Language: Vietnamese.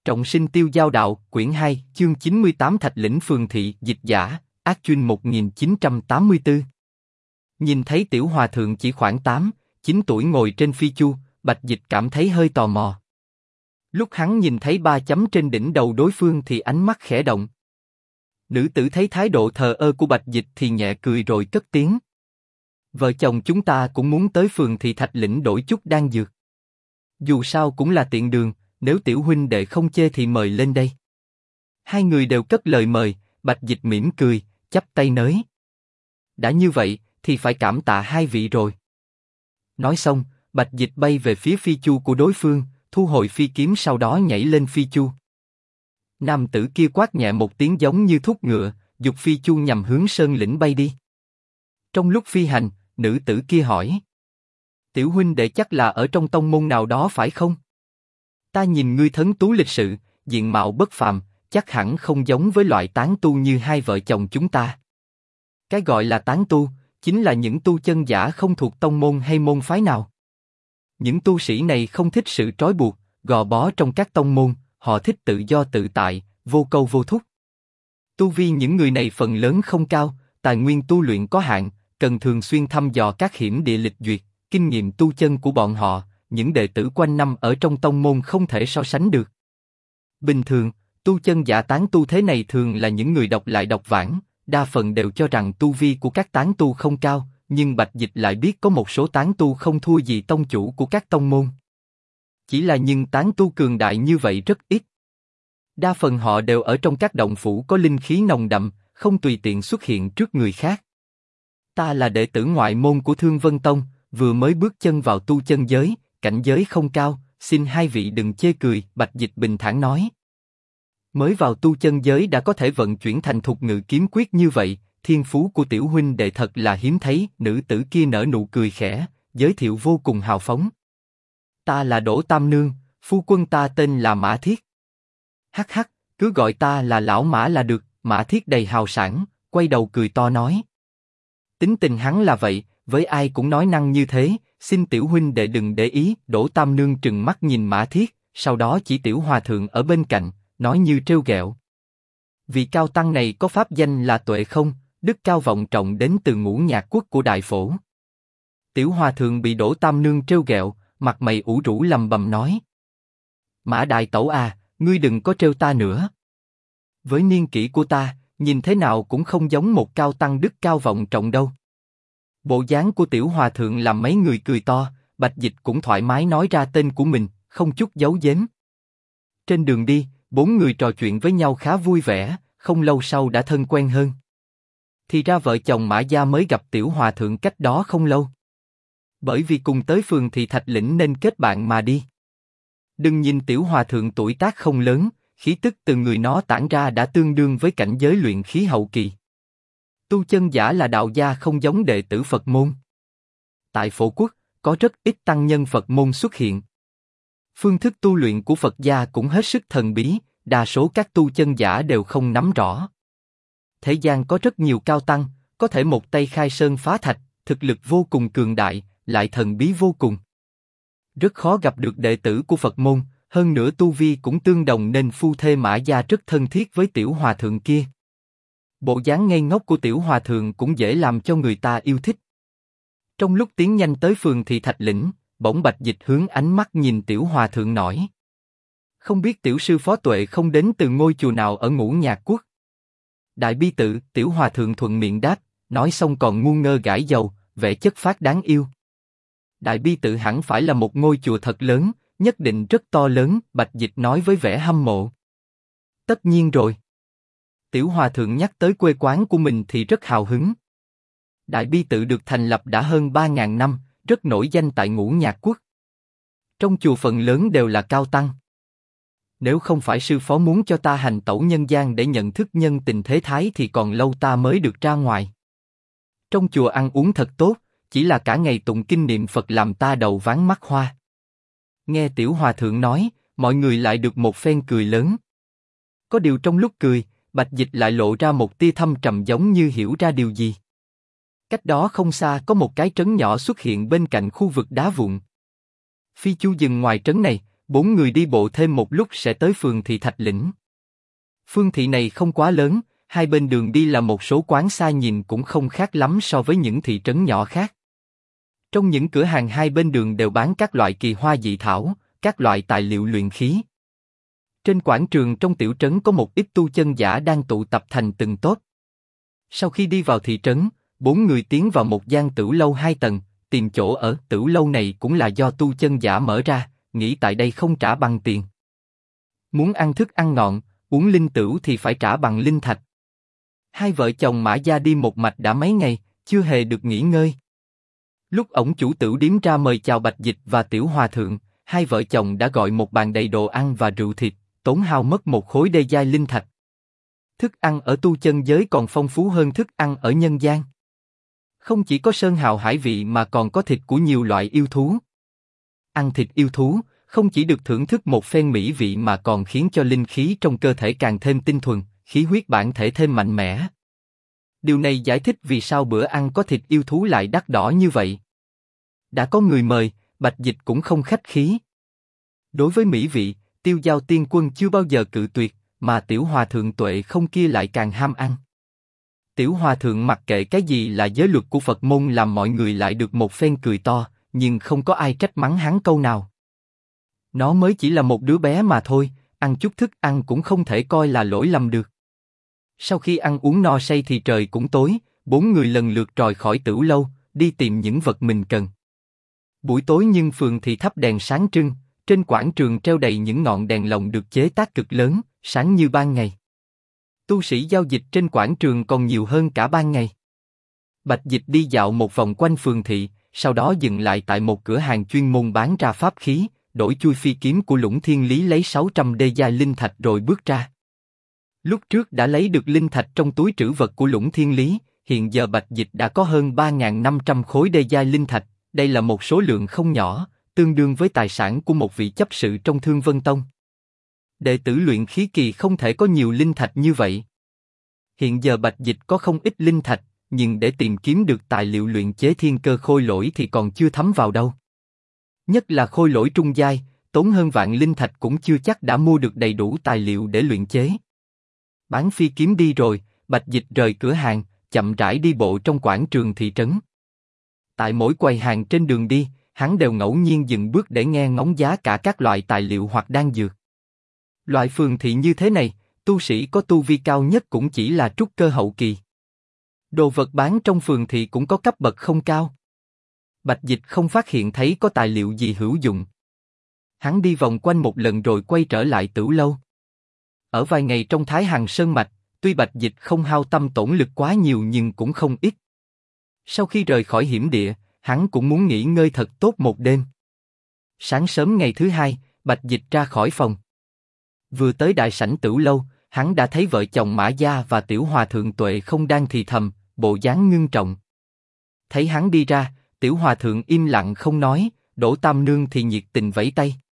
Trọng sinh tiêu giao đạo, quyển 2, chương 98 Thạch lĩnh phường thị, dịch giả, Ác Chuyên 1984. Nhìn thấy tiểu hòa thượng chỉ khoảng 8, 9 tuổi ngồi trên phi chu, Bạch Dịch cảm thấy hơi tò mò. Lúc hắn nhìn thấy 3 chấm trên đỉnh đầu đối phương thì ánh mắt khẽ động. Nữ tử thấy thái độ thờ ơ của Bạch Dịch thì nhẹ cười rồi cất tiếng. Vợ chồng chúng ta cũng muốn tới phường thị Thạch lĩnh đổi chút đan dược. Dù sao cũng là tiện đường, nếu tiểu huynh đệ không chê thì mời lên đây. Hai người đều cất lời mời, Bạch Dịch mỉm cười, chắp tay nới. Đã như vậy, thì phải cảm tạ hai vị rồi. Nói xong, Bạch Dịch bay về phía phi chu của đối phương, thu hồi phi kiếm sau đó nhảy lên phi chu. Nam tử kia quát nhẹ một tiếng giống như thúc ngựa, giục phi chu nhằm hướng sơn lĩnh bay đi. Trong lúc phi hành, nữ tử kia hỏi. Tiểu huynh đệ chắc là ở trong tông môn nào đó phải không? Ta nhìn ngươi thấn tú lịch sự, diện mạo bất phàm, chắc hẳn không giống với loại tán tu như hai vợ chồng chúng ta. Cái gọi là tán tu, chính là những tu chân giả không thuộc tông môn hay môn phái nào. Những tu sĩ này không thích sự trói buộc, gò bó trong các tông môn, họ thích tự do tự tại, vô câu vô thúc. Tu vi những người này phần lớn không cao, tài nguyên tu luyện có hạn, cần thường xuyên thăm dò các hiểm địa lịch duyệt, kinh nghiệm tu chân của bọn họ, những đệ tử quanh năm ở trong tông môn không thể so sánh được. Bình thường, tu chân giả tán tu thế này thường là những người độc lại độc vãng, đa phần đều cho rằng tu vi của các tán tu không cao, nhưng Bạch Dịch lại biết có một số tán tu không thua gì tông chủ của các tông môn. Chỉ là nhưng tán tu cường đại như vậy rất ít. Đa phần họ đều ở trong các động phủ có linh khí nồng đậm, không tùy tiện xuất hiện trước người khác. Ta là đệ tử ngoại môn của Thương Vân Tông, vừa mới bước chân vào tu chân giới, cảnh giới không cao, xin hai vị đừng chê cười, Bạch Dịch bình thản nói. Mới vào tu chân giới đã có thể vận chuyển thành thục ngự kiếm quyết như vậy, thiên phú của tiểu huynh đệ thật là hiếm thấy. Nữ tử kia nở nụ cười khẽ, giới thiệu vô cùng hào phóng. Ta là Đỗ Tam Nương, phu quân ta tên là Mã Thiết. Hắc hắc, cứ gọi ta là lão Mã là được. Mã Thiết đầy hào sảng, quay đầu cười to nói. Tính tình hắn là vậy, với ai cũng nói năng như thế, xin tiểu huynh đệ đừng để ý. Đỗ Tam Nương trừng mắt nhìn Mã Thiết, sau đó chỉ tiểu hòa thượng ở bên cạnh, nói như trêu ghẹo. Vị cao tăng này có pháp danh là Tuệ Không, đức cao vọng trọng đến từ Ngũ Nhạc quốc của Đại Phổ. Tiểu hòa thượng bị Đỗ Tam Nương trêu ghẹo, mặt mày ủ rũ lầm bầm nói. Mã đại tẩu à, ngươi đừng có trêu ta nữa. Với niên kỷ của ta, nhìn thế nào cũng không giống một cao tăng đức cao vọng trọng đâu. Bộ dáng của tiểu hòa thượng làm mấy người cười to, Bạch Dịch cũng thoải mái nói ra tên của mình, không chút giấu giếm. Trên đường đi, bốn người trò chuyện với nhau khá vui vẻ, không lâu sau đã thân quen hơn. Thì ra vợ chồng Mã gia mới gặp tiểu hòa thượng cách đó không lâu. Bởi vì cùng tới phường thị Thạch lĩnh nên kết bạn mà đi. Đừng nhìn tiểu hòa thượng tuổi tác không lớn, khí tức từ người nó tản ra đã tương đương với cảnh giới luyện khí hậu kỳ. Tu chân giả là đạo gia không giống đệ tử Phật môn. Tại Phổ Quốc, có rất ít tăng nhân Phật môn xuất hiện. Phương thức tu luyện của Phật gia cũng hết sức thần bí, đa số các tu chân giả đều không nắm rõ. Thế gian có rất nhiều cao tăng, có thể một tay khai sơn phá thạch, thực lực vô cùng cường đại, lại thần bí vô cùng. Rất khó gặp được đệ tử của Phật môn, hơn nữa tu vi cũng tương đồng nên phu thê Mã gia rất thân thiết với tiểu hòa thượng kia. Bộ dáng ngây ngốc của tiểu hòa thượng cũng dễ làm cho người ta yêu thích. Trong lúc tiến nhanh tới phường thị Thạch lĩnh, bỗng Bạch Dịch hướng ánh mắt nhìn tiểu hòa thượng nói. Không biết tiểu sư phó Tuệ Không đến từ ngôi chùa nào ở Ngũ Nhạc quốc? Đại bi tự, tiểu hòa thượng thuận miệng đáp, nói xong còn ngu ngơ gãi đầu, vẻ chất phác đáng yêu. Đại bi tự hẳn phải là một ngôi chùa thật lớn, nhất định rất to lớn, Bạch Dịch nói với vẻ hâm mộ. Tất nhiên rồi. Tiểu hòa thượng nhắc tới quê quán của mình thì rất hào hứng. Đại bi tự được thành lập đã hơn 3.000 năm, rất nổi danh tại Ngũ Nhạc quốc. Trong chùa phần lớn đều là cao tăng. Nếu không phải sư phó muốn cho ta hành tẩu nhân gian để nhận thức nhân tình thế thái thì còn lâu ta mới được ra ngoài. Trong chùa ăn uống thật tốt, chỉ là cả ngày tụng kinh niệm Phật làm ta đầu váng mắt hoa. Nghe tiểu hòa thượng nói, mọi người lại được một phen cười lớn. Có điều trong lúc cười, Bạch Dịch lại lộ ra một tia thâm trầm giống như hiểu ra điều gì. Cách đó không xa có một cái trấn nhỏ xuất hiện bên cạnh khu vực đá vụn. Phi chu dừng ngoài trấn này, 4 người đi bộ thêm một lúc sẽ tới phường thị Thạch Lĩnh. Phương thị này không quá lớn, hai bên đường đi là một số quán xa nhìn cũng không khác lắm so với những thị trấn nhỏ khác. Trong những cửa hàng hai bên đường đều bán các loại kỳ hoa dị thảo, các loại tài liệu luyện khí. Trên quảng trường trong tiểu trấn có một ít tu chân giả đang tụ tập thành từng tốp. Sau khi đi vào thị trấn, 4 người tiến vào một gian tửu lâu 2 tầng, tìm chỗ ở. Tửu lâu này cũng là do tu chân giả mở ra, nghĩ tại đây không trả bằng tiền. Muốn ăn thức ăn ngon, uống linh tửu thì phải trả bằng linh thạch. Hai vợ chồng Mã Gia đi một mạch đã mấy ngày, chưa hề được nghỉ ngơi. Lúc ổng chủ tửu điếm ra mời chào Bạch Dịch và Tiểu Hòa Thượng, hai vợ chồng đã gọi một bàn đầy đồ ăn và rượu thịt, tốn hao mất một khối đê giai linh thạch. Thức ăn ở tu chân giới còn phong phú hơn thức ăn ở nhân gian. Không chỉ có sơn hào hải vị mà còn có thịt của nhiều loại yêu thú. Ăn thịt yêu thú, không chỉ được thưởng thức một phen mỹ vị mà còn khiến cho linh khí trong cơ thể càng thêm tinh thuần, khí huyết bản thể thêm mạnh mẽ. Điều này giải thích vì sao bữa ăn có thịt yêu thú lại đắt đỏ như vậy. Đã có người mời, Bạch Dịch cũng không khách khí. Đối với mỹ vị, Tiêu Giao Tiên Quân chưa bao giờ cự tuyệt, mà Tiểu Hòa Thượng Tuệ không kia lại càng ham ăn. Tiểu Hòa Thượng mặc kệ cái gì là giới luật của Phật môn làm mọi người lại được một phen cười to, nhưng không có ai trách mắng hắn câu nào. Nó mới chỉ là một đứa bé mà thôi, ăn chút thức ăn cũng không thể coi là lỗi lầm được. Sau khi ăn uống no say thì trời cũng tối, 4 người lần lượt rời khỏi tửu lâu, đi tìm những vật mình cần. Buổi tối nhưng phường thì thắp đèn sáng trưng, trên quảng trường treo đầy những ngọn đèn lồng được chế tác cực lớn, sáng như ban ngày. Tu sĩ giao dịch trên quảng trường còn nhiều hơn cả ban ngày. Bạch Dịch đi dạo một vòng quanh phường thị, sau đó dừng lại tại một cửa hàng chuyên môn bán ra pháp khí, đổi chui phi kiếm của Lũng Thiên Lý lấy 600 đê giai linh thạch rồi bước ra. Lúc trước đã lấy được linh thạch trong túi trữ vật của Lũng Thiên Lý, hiện giờ Bạch Dịch đã có hơn 3.500 khối đê giai linh thạch, đây là một số lượng không nhỏ, tương đương với tài sản của một vị chấp sự trong Thương Vân Tông. Đệ tử luyện khí kỳ không thể có nhiều linh thạch như vậy. Hiện giờ Bạch Dịch có không ít linh thạch, nhưng để tìm kiếm được tài liệu luyện chế thiên cơ khôi lỗi thì còn chưa thấm vào đâu. Nhất là khôi lỗi trung giai, tốn hơn vạn linh thạch cũng chưa chắc đã mua được đầy đủ tài liệu để luyện chế. Bán phi kiếm đi rồi, Bạch Dịch rời cửa hàng, chậm rãi đi bộ trong quảng trường thị trấn. Tại mỗi quầy hàng trên đường đi, hắn đều ngẫu nhiên dừng bước để nghe ngóng giá cả các loại tài liệu hoặc đan dược. Loại phường thị như thế này, tu sĩ có tu vi cao nhất cũng chỉ là trúc cơ hậu kỳ. Đồ vật bán trong phường thị cũng có cấp bậc không cao. Bạch Dịch không phát hiện thấy có tài liệu gì hữu dụng. Hắn đi vòng quanh một lần rồi quay trở lại tửu lâu. Ở vài ngày trong Thái Hằng Sơn Mạch, tuy Bạch Dịch không hao tâm tổn lực quá nhiều nhưng cũng không ít. Sau khi rời khỏi hiểm địa, hắn cũng muốn nghỉ ngơi thật tốt một đêm. Sáng sớm ngày thứ hai, Bạch Dịch ra khỏi phòng. Vừa tới đại sảnh tửu lâu, hắn đã thấy vợ chồng Mã Gia và Tiểu Hòa Thượng Tuệ không đang thì thầm, bộ dáng ngưng trọng. Thấy hắn đi ra, Tiểu Hòa Thượng im lặng không nói, Đỗ Tam Nương thì nhiệt tình vẫy tay.